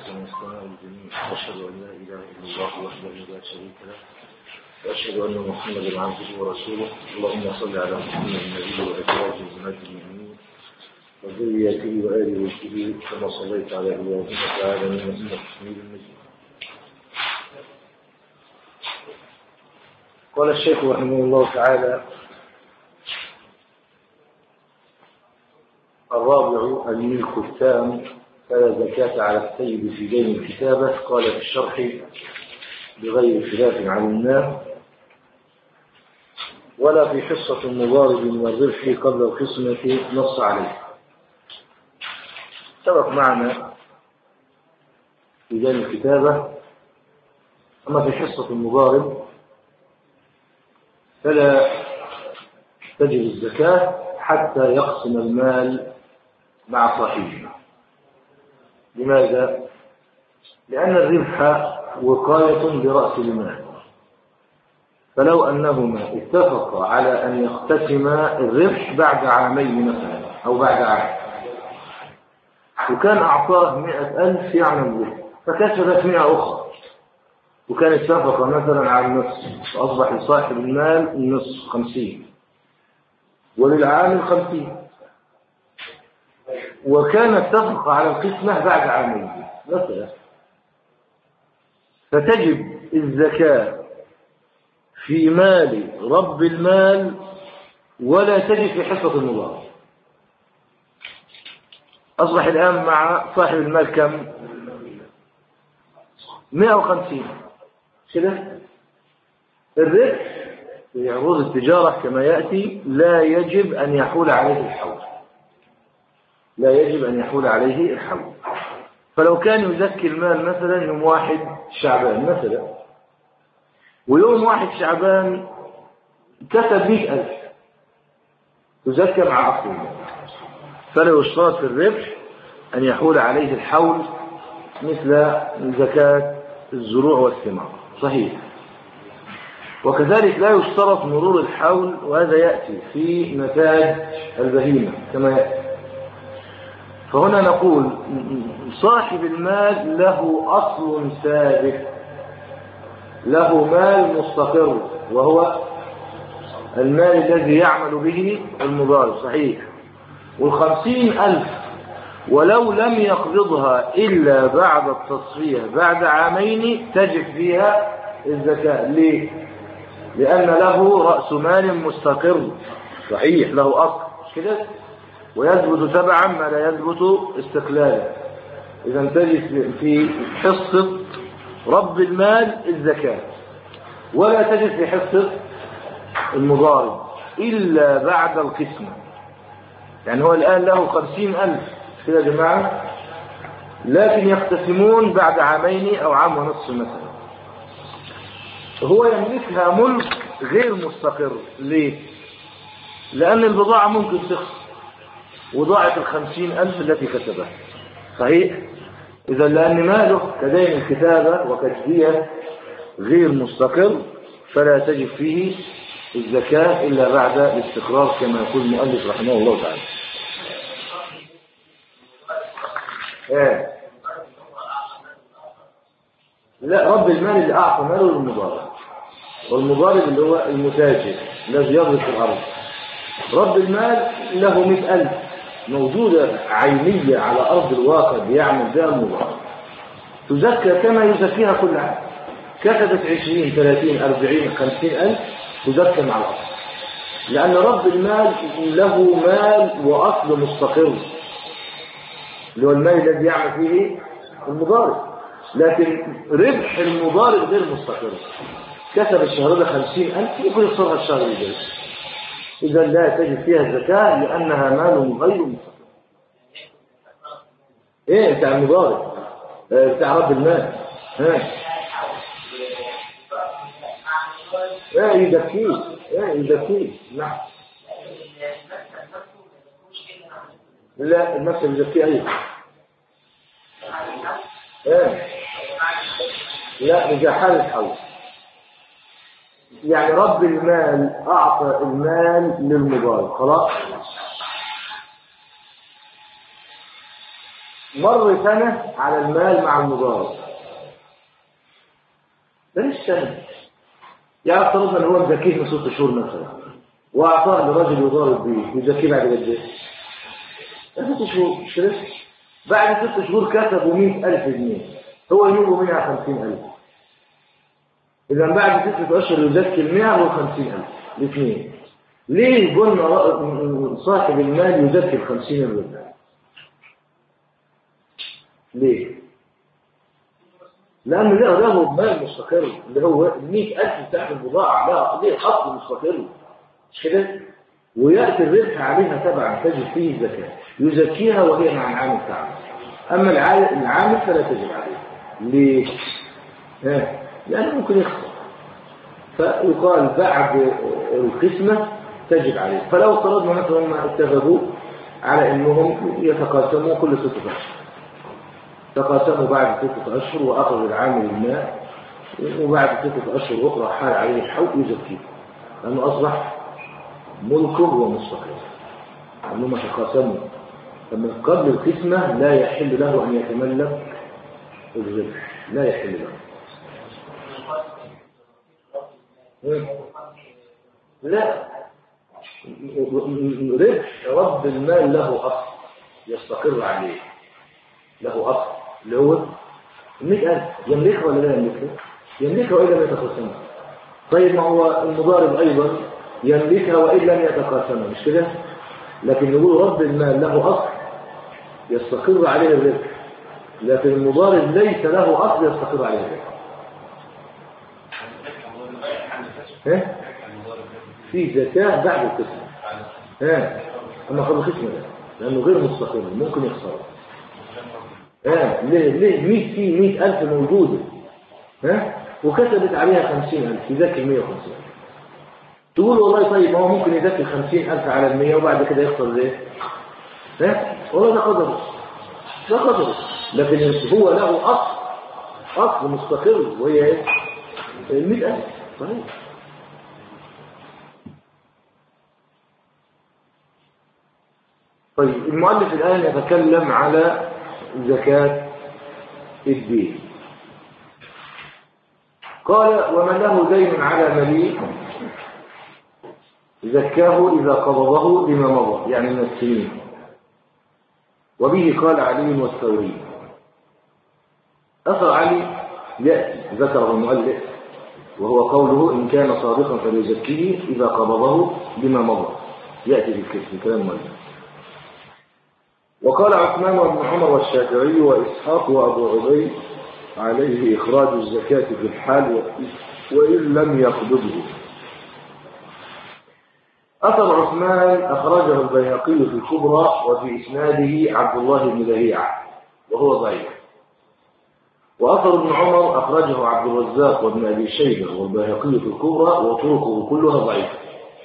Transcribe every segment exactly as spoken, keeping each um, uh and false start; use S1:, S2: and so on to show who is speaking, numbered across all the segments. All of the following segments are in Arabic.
S1: من السماء الجميع وأشهد أن لا إله إلا الله وحده لا شريك له وأشهد أن محمدا عبده ورسوله. اللهم صل على محمد النبي وأزواجه وأمهات المؤمنين وذريته وآله وصحبه كما صليت على إبراهيم وعلى آل إنك حميد مجيد. قال الشيخ رحمه الله تعالى: الرابع الملك التام فلا زكاة على السيد في دين الكتابة. قال في الشرح بغير خلاف عن الناس ولا في حصة مضارب من الربح قبل القسمة نص عليه. سبق معنا في دين الكتابة. أما في حصة المضارب فلا تجب الزكاة حتى يقسم المال مع صاحبه. لماذا؟ لأن الربح وقاية برأس المال، فلو أنهما اتفقا على أن يقتسما الربح بعد عامين مثلا أو بعد عام، وكان أعطاه مئة ألف يعمل به فكسبت مئة أخرى، وكان اتفق مثلا على النصف فأصبح لصاحب المال النصف خمسين وللعامل خمسين، وكان اتفق على القسمة بعد عامين مثلا، فتجب الزكاة في مال رب المال ولا تجب في حصة المضارب. أصبح الآن مع صاحب المال كم؟ مئة وخمسين كده. الربح في عروض التجارة كما يأتي لا يجب أن يحول عليه الحول، لا يجب أن يحول عليه الحول. فلو كان يزكي المال مثلا يوم واحد شعبان مثلا، ويوم واحد شعبان كسب مئة ألف يزكى مع أصل المال، فلا يشترط في الربح أن يحول عليه الحول مثل زكاة الزروع والثمار. صحيح. وكذلك لا يشترط مرور الحول، وهذا يأتي في نتاج البهيمة كما يأتي. فهنا نقول صاحب المال له أصل ثابت، له مال مستقر وهو المال الذي يعمل به المضارب. صحيح. والخمسين ألف ولو لم يقبضها إلا بعد التصفية بعد عامين تجب فيها الزكاة. ليه؟ لأن له رأس مال مستقر. صحيح، له أصل كده، ويثبت تبعا ما لا يثبت استقلالا. إذا تجد في حصة رب المال الزكاة، ولا تجد في حصة المضارب إلا بعد القسمة. يعني هو الآن له خمسين ألف كده يا جماعة، لكن يقتسمون بعد عامين أو عام ونصف مثلا، هو يملكها ملك غير مستقر. ليه؟ لأن البضاعة ممكن تخسر وضاعت الخمسين ألف التي كسبها. صحيح؟ إذا لأن ماله كدين الكتابة وكجدية غير مستقر فلا تجب فيه الزكاة إلا بعد الاستقرار كما يقول المؤلف رحمه الله تعالى. إيه؟ لا، رب المال اللي أعطى ماله للمضارب، والمضارب اللي هو المتاجر الذي يضرب في الأرض. رب المال له مئة ألف موجودة عينية على أرض الواقع بيعمل بها المضارب، تزكى كما يزكيها كل عام. كسبت عشرين ثلاثين أربعين خمسين ألف تزكى مع الأصل، لأن رب المال له مال وأصل مستقر اللي هو المال الذي يعمل فيه المضارب، لكن ربح المضارب غير مستقر. كسب الشهر ده خمسين ألف يكون يخسرها الشهر الجاي، إذا لا تجد فيها الزكاة لأنها مال غير مستقر. إيه بتاع المضارب بتاع رب المال؟ ها ايه يزكيه؟ ايه يزكيه؟ نعم. لا، النفس يزكيه ايضا. ايه لا، بجحال الحول. يعني رب المال اعطى المال للمضارب خلاص، مر سنة على المال مع المضارب، بلاش سنة، يعني افترضنا ان هو مزكيه من ست شهور مثلا واعطاه لرجل يضارب بيه، يزكيه بعد قد ايه؟ ست شهور مش كده؟ بعد ست شهور كسبوا مئة ألف جنيه، هو ينوب منها خمسين ألف. إذا بعد ستة أشهر يزكي المئة والخمسين ألف الاثنين. ليه قلنا صاحب المال يزكي الخمسين ألف؟ ليه؟ لأنه له له مال مستقر اللي هو مئة ألف بتاع البضاعة، لا ليه حق مستقر مش كده؟ ويأتي الربح عليها تبعا تجب فيه الزكاة، يزكيها وهي مع العامل بتاعها. أما العامل فلا تجب عليه. ليه؟ ها؟ لأنه ممكن يخسر، فيقال بعد القسمة تجب عليه. فلو افترضنا مثلا ما اتفقوا على أنهم يتقاسموا كل ستة أشهر، تقاسموا بعد ستة أشهر وأخذ العامل الماء، وبعد ستة أشهر أخرى حال عليه الحول يزكيه، لأنه أصبح ملكه ومستقر، لأنهم تقاسموا. فمن قبل القسمة لا يحل له أن يتملك الربح، لا يحل له. لا، ربح رب المال له أصل يستقر عليه، له أصل اللي هو مئة ألف، يملكها ولا لا يملكها؟ يملكها وإن لم يتقاسمها. طيب ما هو المضارب أيضا يملكها وإن لم يتقاسمها مش كده؟ لكن نقول رب المال له أصل يستقر عليه الربح، لكن المضارب ليس له أصل يستقر عليه الربح. ها؟ في زكاة بعد القسم. ها؟ أما قبل القسم لا، لأنه غير مستقر ممكن يخسر. ها؟ ليه؟ ليه؟ مئة في مئة ألف موجودة، ها؟ وكتبت عليها خمسين ألف، يذكر مئة وخمسين ألف. تقول والله طيب ما هو ممكن يذكر خمسين ألف على المئة وبعد كده يخسر ليه؟ ها؟ والله ده قدره، ده قدره، لكن هو له أصل، أصل مستقر وهي إيه؟ المئة ألف. طيب طيب المؤلف الآن يتكلم على زكاة الدين. قال ومن له دين على مليء زكاه إذا قبضه لما مضى، يعني من السنين. وبه قال علي والثوري. أثر علي يأتي ذكره المؤلف وهو قوله إن كان صادقا فليزكيه إذا قبضه لما مضى، يأتي في كلام المؤلف. وقال عثمان وابن عمر والشافعي وإسحاق وأبو عبيد عليه إخراج الزكاة في الحال وإن لم يقبضه. أثر عثمان أخرجه البيهقي في الكبرى وفي إسناده عبد الله بن لهيعة وهو ضعيف. وأثر ابن عمر أخرجه عبد الرزاق وابن أبي شيبة والبيهقي في الكبرى وطرقه كلها ضعيفة.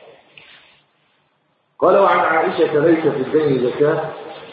S1: قال وعن عائشة ليس في الدين زكاة.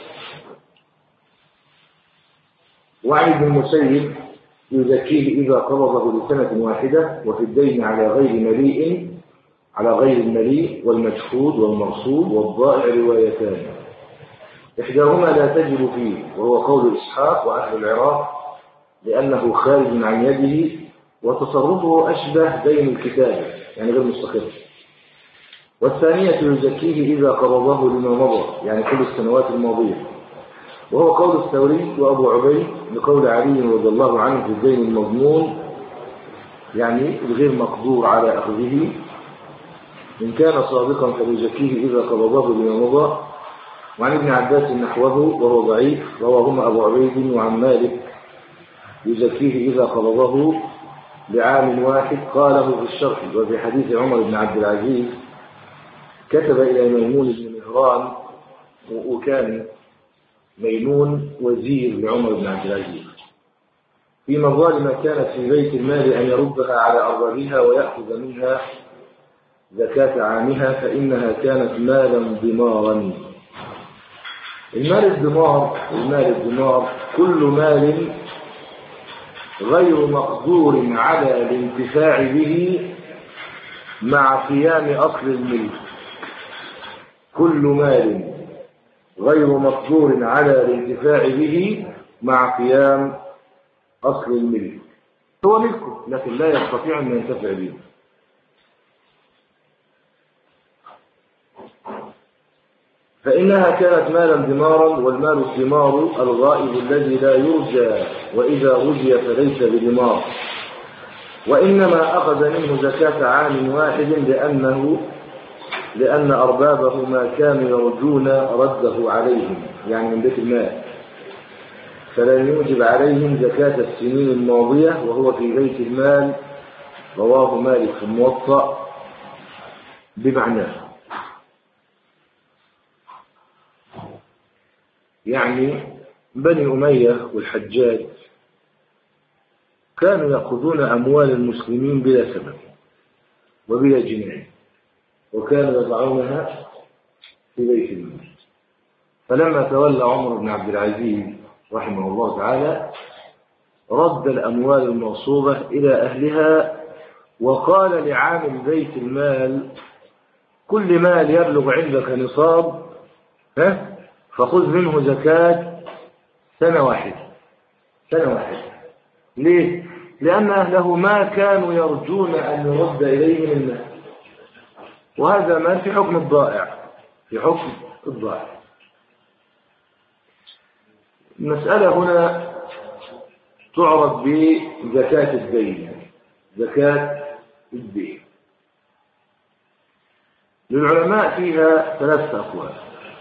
S1: وعن ابن المسيب يزكيه إذا قبضه لسنة واحدة وفي الدين على غير مليء على غير المليء والمجحود والمرصود والضائع روايتان، إحداهما لا تجب فيه وهو قول إسحاق وأهل العراق لأنه خارج عن يده وتصرفه أشبه دين الكتابة يعني غير مستقر. والثانية يزكيه إذا قبضه لما مضى يعني كل السنوات الماضية وهو قول الثوري وأبو عبيد لقول علي رضي الله عنه في الدين المضمون يعني الغير مقدور على أخذه إن كان صادقا فليزكيه إذا قبضه لما مضى. وعن ابن عباس نحوه وهو ضعيف رواهما أبو عبيد وعن مالك يزكيه إذا قبضه لعام واحد قاله في الشرح. وفي حديث عمر بن عبد العزيز كتب إلى ميمون بن مهران وكان ميمون وزير لعمر بن عبد العزيز في مظالم ما كانت في بيت المال أن يردها على أربابها ويأخذ منها زكاة عامها فإنها كانت مالا ضمارا. المال الضمار المال الضمار كل مال غير مقدور على الانتفاع به مع قيام أصل الملك. كل مال غير مقدور على الانتفاع به مع قيام أصل الملك. هو ملكه لكن لا يستطيع أن ينتفع به. فإنها كانت مالا دمارا، والمال الدمار الغائب الذي لا يرجى، وإذا رجي فليس بدمار، وإنما أخذ منه زكاة عام واحد لأنه لأن أربابه ما كانوا يرجون رده عليهم، يعني من بيت المال، فلن يوجب عليهم زكاة السنين الماضية وهو في بيت المال. رواه مالك في الموطأ بمعناه. يعني بني أمية والحجاج كانوا يأخذون أموال المسلمين بلا سبب وبلا جناية، وكانوا يضعونها في بيت المال. فلما تولى عمر بن عبد العزيز رحمه الله تعالى رد الأموال المغصوبة إلى أهلها، وقال لعامل بيت المال: كل مال يبلغ عندك نصاب ها فخذ منه زكاة سنة واحدة سنة واحدة. ليه؟ لأن أهله ما كانوا يرجون أن يرد إليهم المال، وهذا مال في حكم الضائع في حكم الضائع. المسألة هنا تعرف بزكاة الدين. زكاة الدين للعلماء فيها ثلاثة أقوال.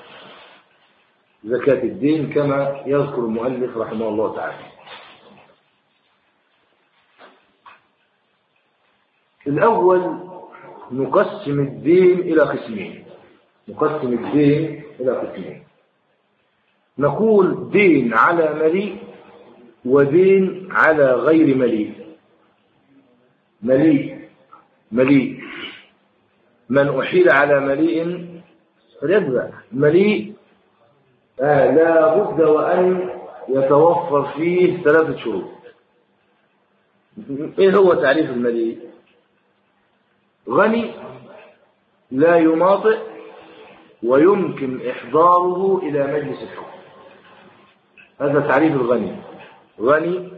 S1: زكاة الدين كما يذكر المؤلف رحمه الله تعالى. الأول نقسم الدين إلى قسمين نقسم الدين إلى قسمين نقول دين على مليء ودين على غير مليء. مليء مليء من أحيل على مليء فليدفع. مليء آه لا بد وأن يتوفر فيه ثلاثة شروط. إيه هو تعريف المليء؟ غني لا يماطئ ويمكن إحضاره إلى مجلس الحكم. هذا تعريف الغني. غني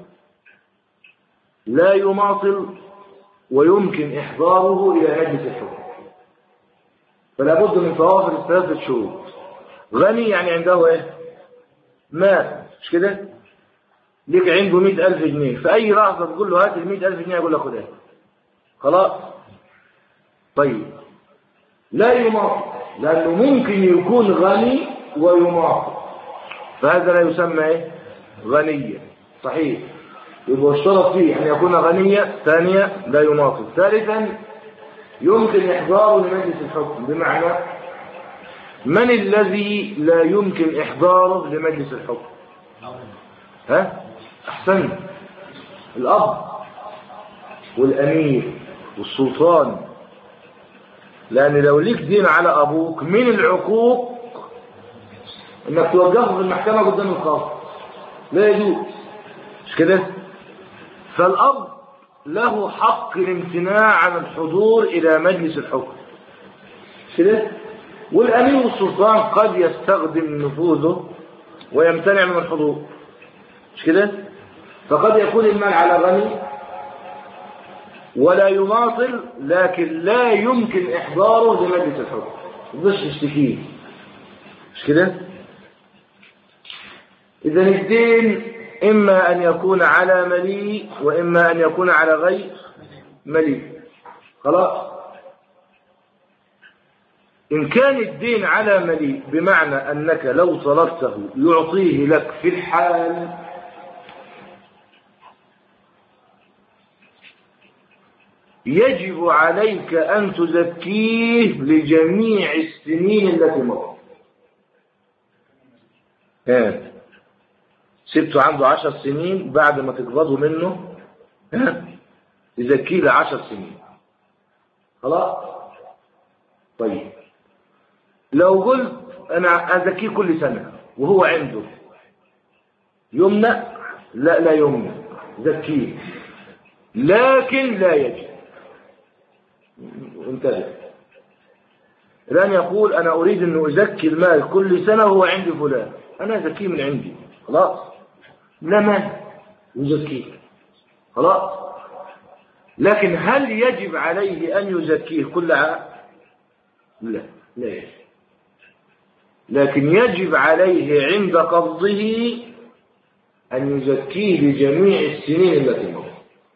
S1: لا يماطل ويمكن إحضاره إلى مجلس الحكم، فلا بد من توافر الثلاثة شروط. غني يعني عنده إيه؟ مال، مش كده؟ ليك عنده مئة ألف جنيه، في أي لحظة تقول له هات المئة ألف جنيه يقول له خدها، خلاص. طيب لا يماطل لأنه ممكن يكون غني ويماطل، فهذا لا يسمى إيه؟ غنيا. صحيح، يبقى اشترط فيه أن يكون غنيا. ثانيا لا يماطل. ثالثا يمكن إحضاره لمجلس الحكم. بمعنى من الذي لا يمكن إحضاره لمجلس الحكم؟ ها؟ أحسن، الأب والأمير والسلطان. لأن لو ليك دين على أبوك من العقوق إنك توقفه في المحكمة قدام القاضي، لا يجوز، مش كده؟ فالأب له حق الامتناع عن الحضور إلى مجلس الحكم، مش كده؟ والأمير والسلطان قد يستخدم نفوذه ويمتنع من الحضور، مش كده؟ فقد يكون المال على غني ولا يماطل، لكن لا يمكن إحضاره لمجلس الحكم، مش يشتكيه، مش كده؟ إذن الدين إما أن يكون على مليء وإما أن يكون على غير مليء. خلاص. إن كان الدين على مليء بمعنى أنك لو طلبته يعطيه لك في الحال، يجب عليك أن تزكيه لجميع السنين التي مضت. ها سبته عنده عشر سنين، بعد ما تقبضه منه ها تزكيه لعشر سنين. خلاص. طيب لو قلت أنا أزكيه كل سنة وهو عنده، يمنع؟ لا لا يمنع، زكيه، لكن لا يجب. انتبه، الآن يقول أنا أريد أن أزكي المال كل سنة وهو عند فلان، أنا أزكيه من عندي خلاص، لا مانع يزكيه خلاص. لكن هل يجب عليه أن يزكيه كل عام؟ لا لا يجب، لكن يجب عليه عند قبضه أن يزكيه لجميع السنين التي مضت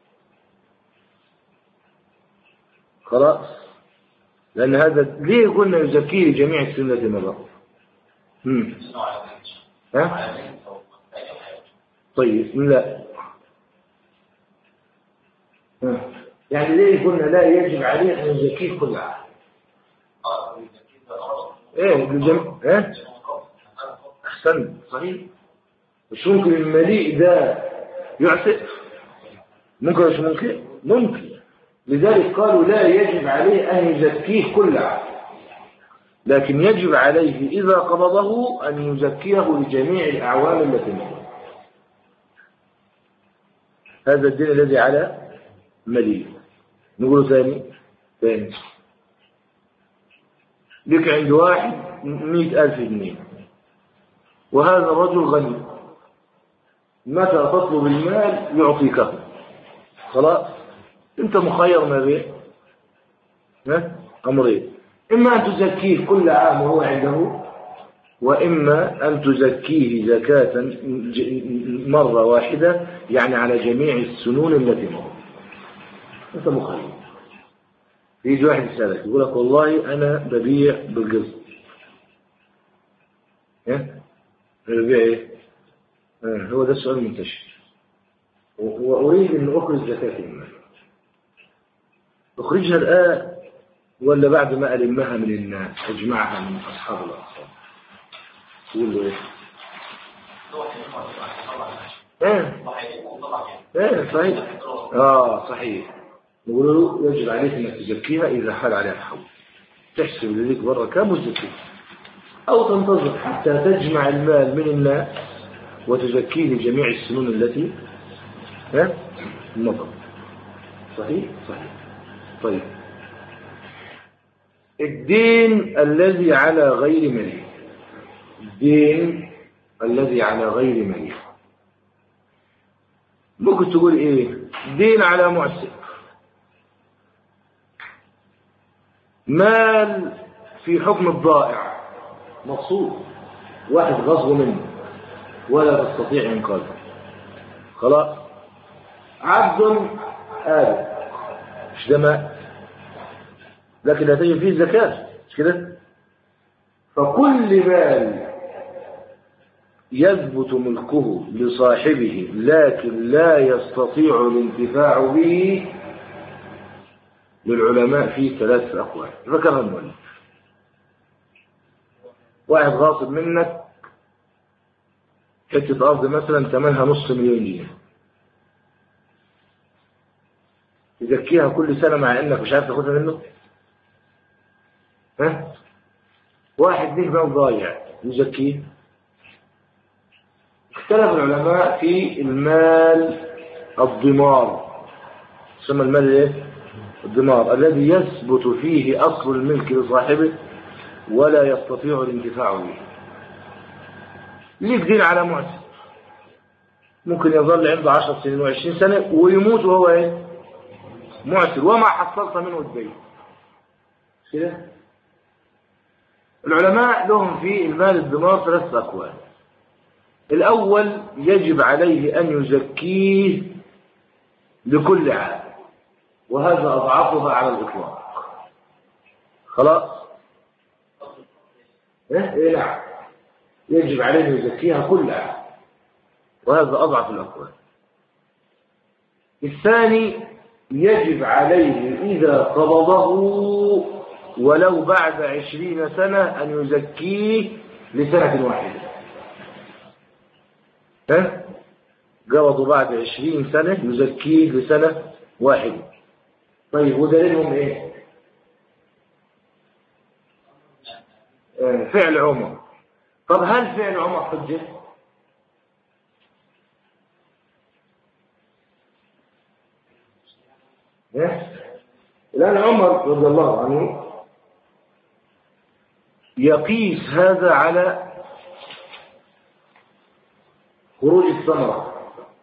S1: خلاص. لأن هذا ليه قلنا يزكيه لجميع السنين التي مضت؟ ها؟ طيب لا ها. يعني ليه قلنا لا يجب عليه أن يزكيه كل عام؟ ايه لجميع ايه احسن صحيح. مش ممكن المليء ده يعتق؟ ممكن مش ممكن؟ ممكن. لذلك قالوا لا يجب عليه أن يزكيه كل عام، لكن يجب عليه إذا قبضه أن يزكيه لجميع الأعوام التي مضت. هذا الدين الذي على مليء. نقوله ثاني ثاني لك عند واحد مئة ألف جنيه، وهذا الرجل غني، متى تطلب المال يعطيكه خلاص. انت مخير ما بين امرين، اما ان تزكيه كل عام وهو عنده، واما ان تزكيه زكاة مرة واحدة، يعني على جميع السنون التي مرت. انت مخير. يجي واحد يسألك يقول لك والله انا ببيع بالقسط. ايه ببيع ايه؟ اه هو ده السؤال المنتشر. واريد ان اخرج زكاة المال، اخرجها الان ولا بعد ما ألمها من الناس اجمعها من اصحاب الاقساط؟ تقول له ايه؟ ايه ايه صحيح. اه صحيح. نقول له يجب عليك انك تزكيها اذا حال عليها الحول، تحسب لذيك برا كم وتزكيها، او تنتظر حتى تجمع المال من الناس وتزكيه لجميع السنون التي ها مضت. صحيح صحيح. طيب الدين الذي على غير مليء، الدين الذي على غير مليء ممكن تقول ايه؟ دين على معسر، مال في حكم الضائع مقصود، واحد غصب منه ولا تستطيع انقاذه خلاص، عبد آل مش ده مال، لكن لا تجب فيه زكاة مش كده. فكل مال يثبت ملكه لصاحبه لكن لا يستطيع الانتفاع به، للعلماء فيه ثلاث أقوال ذكرها المؤلف. واحد غاصب منك حتة أرض مثلا ثمنها نص مليون جنيه، تزكيها كل سنة مع إنك مش عارف تاخدها منه؟ ها؟ واحد ليه مال ضايع يزكيه؟ اختلف العلماء في المال الضمار، يسمى المال ايه؟ الضمار، الذي يثبت فيه أصل الملك لصاحبه ولا يستطيع الانتفاع به. ليه دين على معسر، ممكن يظل عنده عشر سنين وعشرين سنة ويموت وهو ايه؟ معسر، وما حصلت منه الدين كده. العلماء لهم في المال الضمار ثلاثة أقوال. الأول يجب عليه أن يزكيه لكل عام، وهذا أضعفها على الإطلاق خلاص. إيه إيه نعم، يجب عليه أن يزكيها كل عام، وهذا أضعف الأقوال. الثاني يجب عليه إذا قبضه ولو بعد عشرين سنة أن يزكيه لسنة واحدة. ها؟ قبضوا بعد عشرين سنة يزكيه لسنة واحدة. طيب ودليلهم ايه؟ آه فعل عمر. طب هل فعل عمر حجة؟ الآن عمر رضي الله عنه يقيس هذا على خروج الثمرة،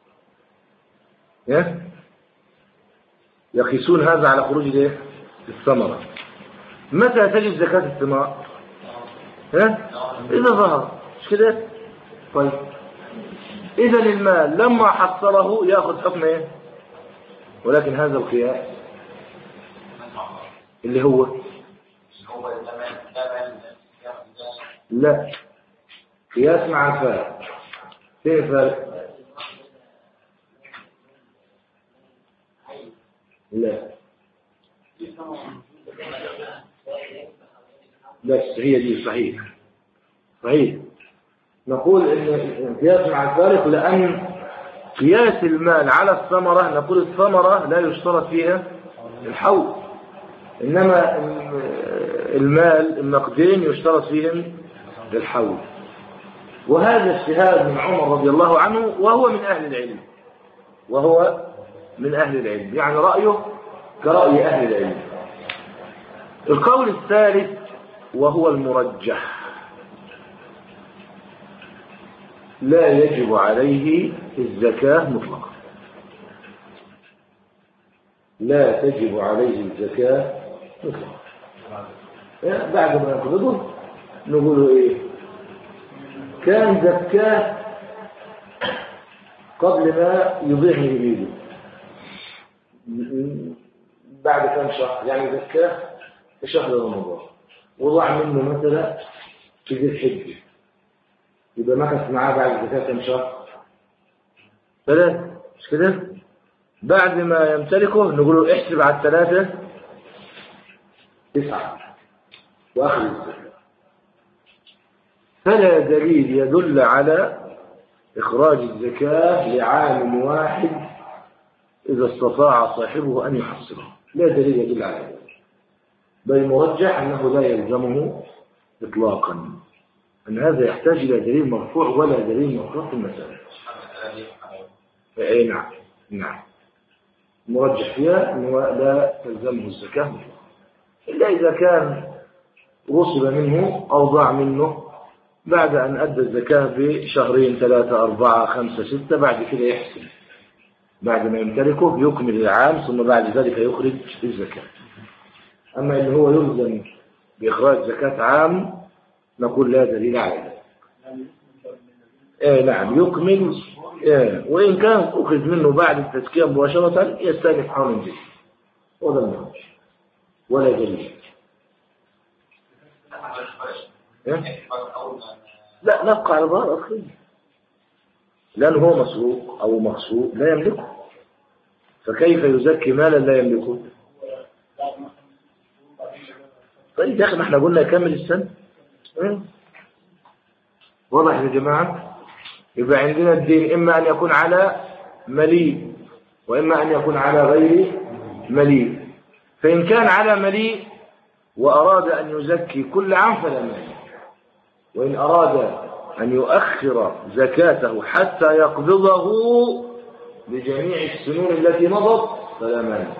S1: يقيسون هذا على خروج الثمرة. متى تجب زكاة الثمار؟ ها؟ إذا ظهر، مش كده؟ طيب إذا المال لما حصله يأخذ حكم إيه؟ ولكن هذا القياس اللي هو لا قياس مع الفارق. فين الفارق؟ لا بس هي دي صحيح صحيح. نقول ان قياس مع الفارق لأن قياس المال على الثمرة، نقول الثمرة لا يشترط فيها الحول، إنما المال النقدين يشترط فيهم الحول. وهذا اجتهاد من عمر رضي الله عنه، وهو من أهل العلم وهو من أهل العلم يعني رأيه كرأي أهل العلم. القول الثالث وهو المرجح، لا يجب عليه الزكاة مطلقا، لا تجب عليه الزكاة مطلقا. بعد ما يقبضه نقوله ايه؟ كان زكاة قبل ما يضيع من يمينه بعد كم شهر، يعني زكاة في شهر رمضان وضع منه مثلا في ذي الحجة، يبقى مكث معاه بعد زكاة كم شهر؟ ثلاثة، مش كده؟ بعد ما يمتلكه نقول له احسب على الثلاثة تسعة وأخذ الزكاة. فلا دليل يدل على إخراج الزكاة لعام واحد إذا استطاع صاحبه أن يحصله، لا دليل يدل على ذلك، بل مرجح أنه لا يلزمه إطلاقا، أن هذا يحتاج إلى دليل مرفوع ولا دليل مرفوع في المسألة. أي نعم نعم مرجح فيها أنه لا تلزمه الزكاة إلا إذا كان غصب منه أو ضاع منه بعد أن أدى الزكاة بشهرين ثلاثة أربعة خمسة ستة، بعد كده يحسن بعد ما يمتلكه يكمل العام ثم بعد ذلك يخرج الزكاة. أما إن هو يلزم بإخراج زكاة عام نقول لا دليل على ذلك. إيه نعم يكمل، إيه وإن كان أخذ منه بعد التزكية مباشرة يستأنف حولا جديد ولا منه ولا دليل. إيه؟ لا نبقى على ظهر أخيه، لأنه هو مسروق أو مغصوب لا يملكه، فكيف يزكي مالا لا يملكه؟ طيب يا أخي ما احنا قلنا يكمل السنة. إيه؟ واضح يا جماعة؟ يبقى عندنا الدين إما أن يكون على مليء وإما أن يكون على غير مليء، فإن كان على مليء وأراد أن يزكي كل عام فلا مانع، وإن أراد أن يؤخر زكاته حتى يقبضه بجميع السنون التي مضت فلا مانع،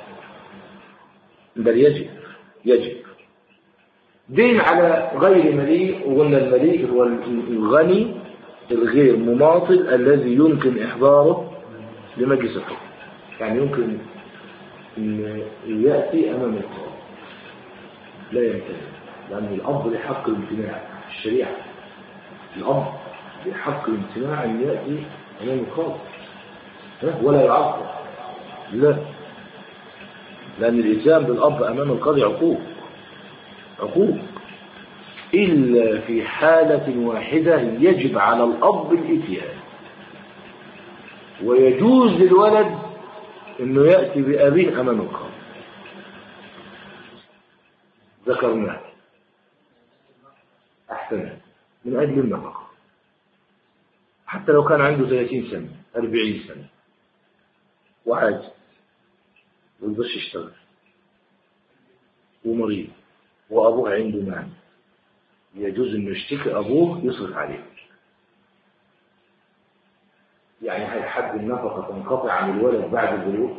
S1: بل يجب يجب دين على غير مليء. وقلنا المليء هو الغني الغير مماطل الذي يمكن إحضاره لمجلس الحكم، يعني يمكن أن يأتي أمام القاضي لا يمتنع، لأن الأب لحق الامتناع الشريعة، الأب لحق الامتناع أن يأتي أمام القاضي ولا يعاقب، لا، لأن الإتيان بالأب أمام القاضي عقوق عقوق إلا في حالة واحدة يجب على الأب الإتيان، ويجوز للولد أنه يأتي بأبيه أمام القاضي، ذكرناه أحسن من أجل النفقة، حتى لو كان عنده ثلاثين سنة أربعين سنة وعاجز ما يقدرش يشتغل ومريض وأبوه عنده مال، يجوز أنه يشتكي أبوه يصرف عليه، يعني هل حد النفقة تنقطع عن الولد بعد البلوغ؟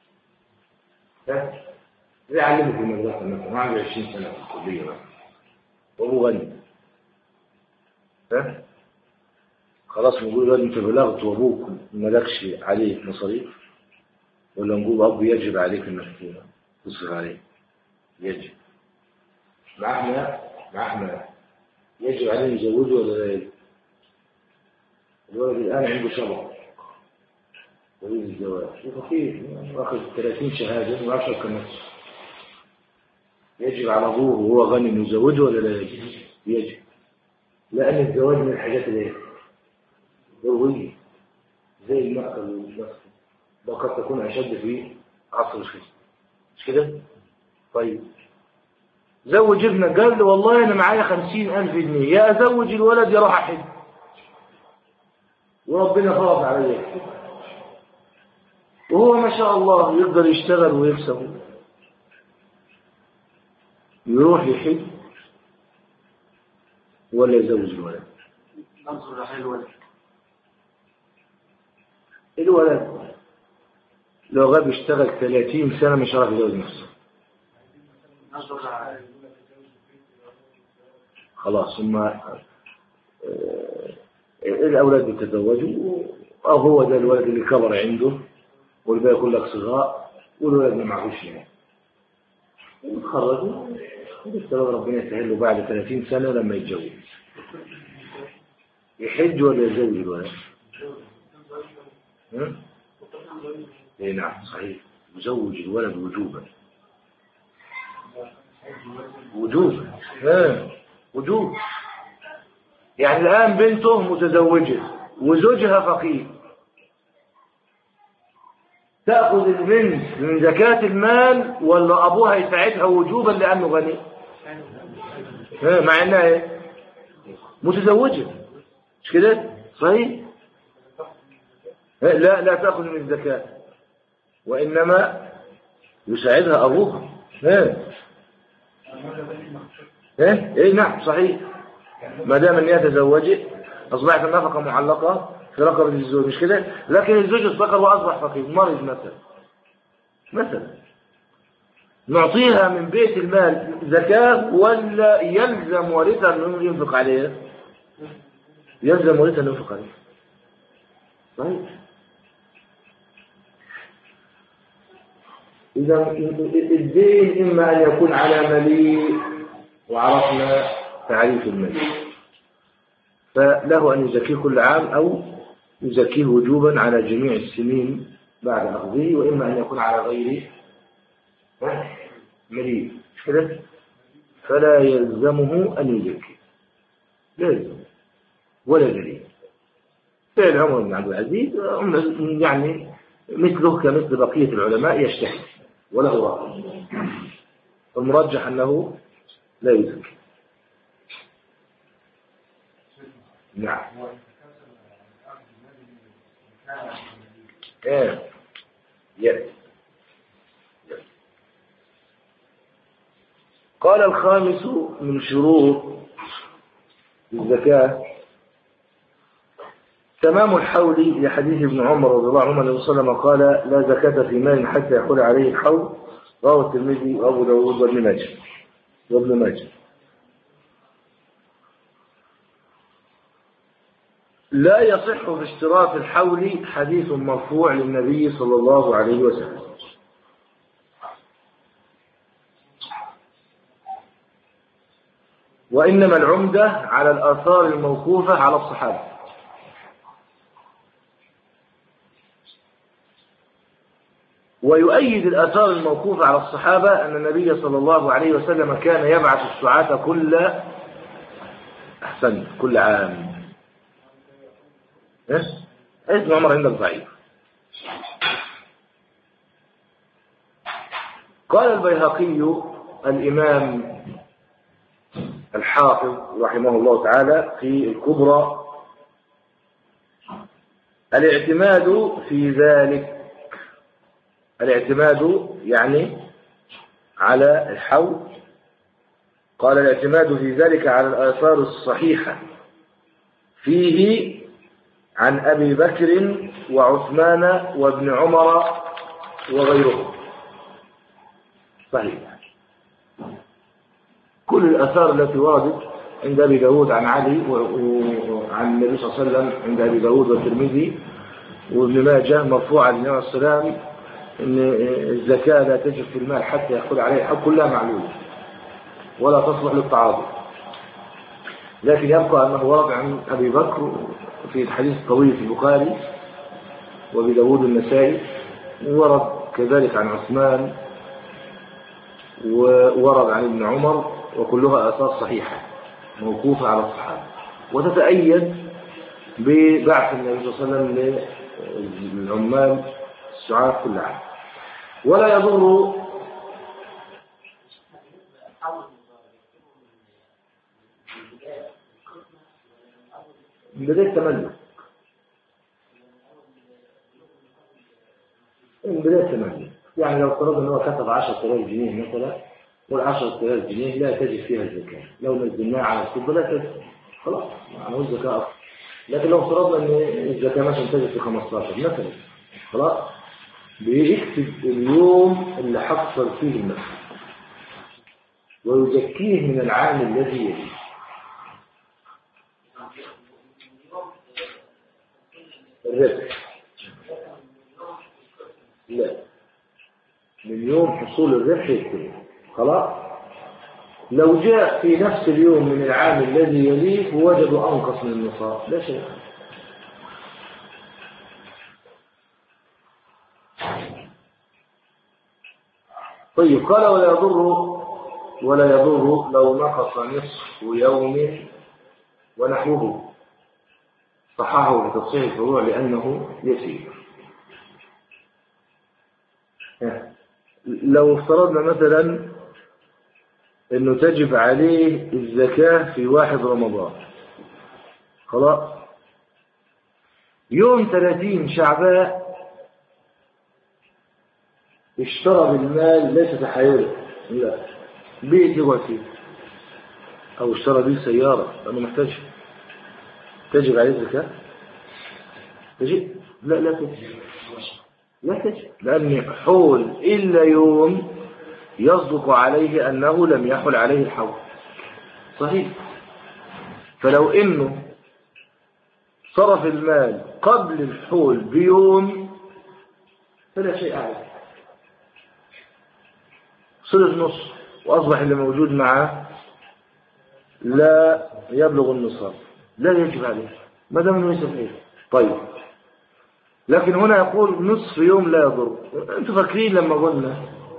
S1: لا، زي علمه في المدرسة مثلا عنده عشرين سنة في الكلية مثلا وأبوه غني، ها خلاص نقول له أنت بلغت وأبوك ما لكش عليه مصاريف، ولا نقول أبو يجب عليك إنك تصرف عليه؟ يجب. معنا معنا يجب عليه يزوجه ولا لا يجب؟ الولد الآن عنده سبعة وليد الزواج وفقير واخذ ثلاثين شهادة وعشر كم نفس، يجب على أبوه وهو غني إنه يزوجه ولا لا يجب؟ يجب، لأن الزواج من الحاجات اللي ضرورية زي المأكل والمسكن، ده قد تكون أشد في عصر الخير، مش كده؟ طيب زوج ابنك، قال له والله أنا معايا خمسين ألف جنيه، يا أزوج الولد يا راح أحج وربنا فرض عليه، وهو ما شاء الله يقدر يشتغل ويكسب، يروح يحج ولا يزوج الولد؟
S2: انظر لحال الولد.
S1: الولد لو غاب يشتغل ثلاثين سنة مش عارف يزوج نفسه، خلاص هم الأولاد بيتزوجوا، أو هو ده الولد اللي كبر عنده والباقي كلك صغار والولد ما معهوش يعني، وتخرجوا وبالسبب ربنا يسهل له بعد ثلاثين سنة لما يتجوز يحج ولا يزوج الولد؟ اي نعم صحيح، يزوج الولد وجوبا وجوبا ها وجوب. يعني الآن بنته متزوجة وزوجها فقير، تأخذ البنت من زكاة المال ولا أبوها يساعدها وجوبا لأنه غني؟ ها مع أنها إيه؟ متزوجة، مش كده؟ صحيح؟ لا لا تأخذ من الزكاة، وإنما يساعدها أبوها. ها ها إيه نعم صحيح، ما دام أن هي تزوجت أصبحت النفقة معلقة في رقبة الزوج، مش كده؟ لكن الزوج استقر وأصبح فقير مرض مثلا مثلا نعطيها من بيت المال زكاة ولا يلزم وارثها أنه ينفق عليها؟ يلزم وارثها أنه ينفق عليها. طيب إذا الدين إما أن يكون على مليء، وعرفنا تعريف المليء، فله أن يزكيه كل عام أو يزكيه وجوبا على جميع السنين بعد أخذه، وإما أن يكون على غير مليء كده فلا يلزمه أن يزكي، لا يلزم ولا دليل. فعل عمر بن عبد العزيز يعني مثله كمثل بقية العلماء يجتهد وله رأي، المرجح أنه لا يزكي. نعم ايه يس. قال الخامس من شروط الزكاة تمام الحول، لحديث ابن عمر رضي الله عنه صلى الله عليه وسلم قال لا زكاة في مال حتى يحول عليه الحول، رواه الترمذي وابو داود وابن ماجه وابن ماجه. لا يصح في اشتراط الحول حديث مرفوع للنبي صلى الله عليه وسلم، وإنما العمدة على الآثار الموقوفة على الصحابة. ويؤيد الآثار الموقوفة على الصحابة أن النبي صلى الله عليه وسلم كان يبعث السعاة كل أحسن كل عام. إيه؟ ابن عمر عندك ضعيف. قال البيهقي الإمام الحافظ رحمه الله تعالى في الكبرى الاعتماد في ذلك، الاعتماد يعني على الحول، قال الاعتماد في ذلك على الآثار الصحيحة فيه عن أبي بكر وعثمان وابن عمر وغيرهم. صحيح. كل الآثار التي وردت عند أبي داود عن علي وعن النبي صلى الله عليه وسلم عند أبي داود والترمذي وابن ماجه مرفوعة للنبي عليه السلام إن الزكاة لا تجب في المال حتى يأخذ عليه حق، كلها معلومة ولا تصلح للتعاضد. لكن يبقى أنه ورد عن أبي بكر في الحديث الطويل في البخاري وأبي داود النسائي، ورد كذلك عن عثمان وورد عن ابن عمر، وكلها آثار صحيحة موقوفة على الصحابة، وتتأيد ببعث النبي صلى الله عليه وسلم للعمال السعاة كل عام. ولا يضر من بداية التملك، من بداية التملك يعني لو افترضنا أنه كتب عشرة آلاف جنيه مثلا، والعشرة آلاف جنيه لا تجب فيها الزكاة، لو نزلناها على الفضة لا تجب، خلاص ما هو الزكاة أصلا. لكن لو افترضنا أن الزكاة مثلا تجب في خمستاشر مثلا، خلاص بيكتب اليوم اللي حصل فيه المثل ويزكيه من العام الذي يليه. الربح لا، من يوم حصول الربح يكتب، خلاص. لو جاء في نفس اليوم من العام الذي يليه ووجدوا أنقص من النصاب لا شيء. طيب قال ولا يضر ولا يضر لو نقص نصف يوم ونحوه، صححه لتصحيح الفروع لأنه يسير. لو افترضنا مثلا انه تجب عليه الزكاة في واحد رمضان، خلاص يوم ثلاثين شعبان اشترى بالمال ليس تحايله، لا بيت يقعد فيه، او اشترى به سيارة لانه محتاج، تجب عليه الزكاة؟ تجب؟ لا لا تجب، لا تجب، لأن حول إلا يوم يصدق عليه أنه لم يحل عليه الحول، صحيح. فلو إنه صرف المال قبل الحول بيوم فلا شيء عليه، صرف نص وأصبح اللي موجود معه لا يبلغ النصاب، لا يجب عليه ما دام انه يصرف ايه. طيب لكن هنا يقول نصف يوم لا يضر. انتوا فاكرين لما قلنا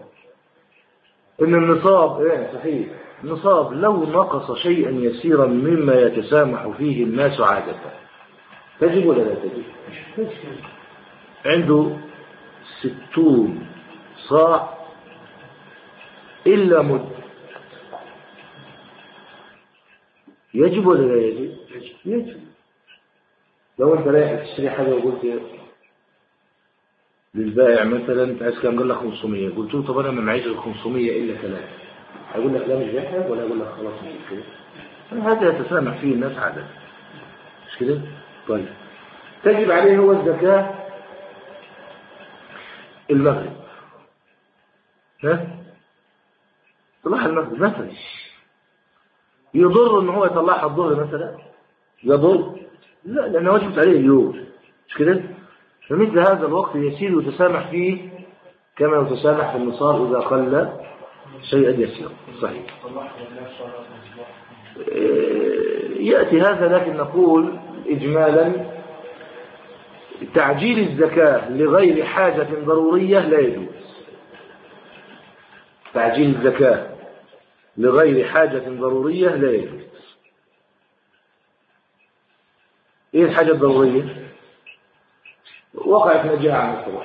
S1: ان النصاب ايه صحيح، النصاب لو نقص شيئا يسيرا مما يتسامح فيه الناس عادة تجب ولا لا تجب؟ عنده ستون صاع إلا مد، يجب ولا لا يجب؟ يجب. لو انت رايح تشتري حاجة وقلت للبائع مثلا انت عايز كام؟ قال لك خمسمية، قلت له طب انا ما معيش ال خمسمية الا ثلاثة، هيقول لك لا مش بيحتاج، ولا يقول لك خلاص مش كده؟ هذا يتسامح فيه الناس عادة، مش كده؟ طيب تجب عليه هو الزكاة المغرب، ها؟ طلع المغرب مثلا يضر ان هو يطلعها الظهر مثلا؟ يضر؟ لا، لانه وجبت عليه اليوم، مش كده؟ فمثل هذا الوقت يسير ويتسامح فيه كما يتسامح في النصاب إذا قل شيئا يسير، صحيح. يأتي هذا، لكن نقول إجمالا تعجيل الزكاة لغير حاجة ضرورية لا يجوز. تعجيل الزكاة لغير حاجة ضرورية لا يجوز. إيه الحاجة الضرورية؟ وقعت مجاعة مثلا،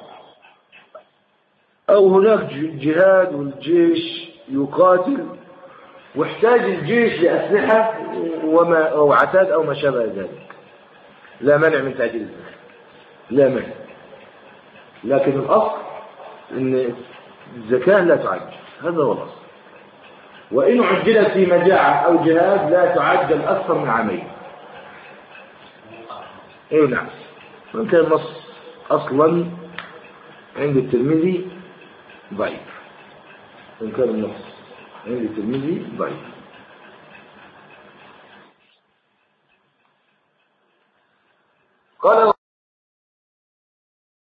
S1: أو هناك جهاد والجيش يقاتل واحتاج الجيش لأسلحة وما أو عتاد أو ما شابه ذلك، لا منع من تعجيل الزكاة، لا منع. لكن الأصل أن الزكاة لا تعجل، هذا هو الأصل. وإن عجلت في مجاعة أو جهاد لا تعجل أكثر من عامين. إيه نعم. وإن كان النص أصلا عند الترمذي ضعيف، وإن كان النص عند الترمذي ضعيف. قال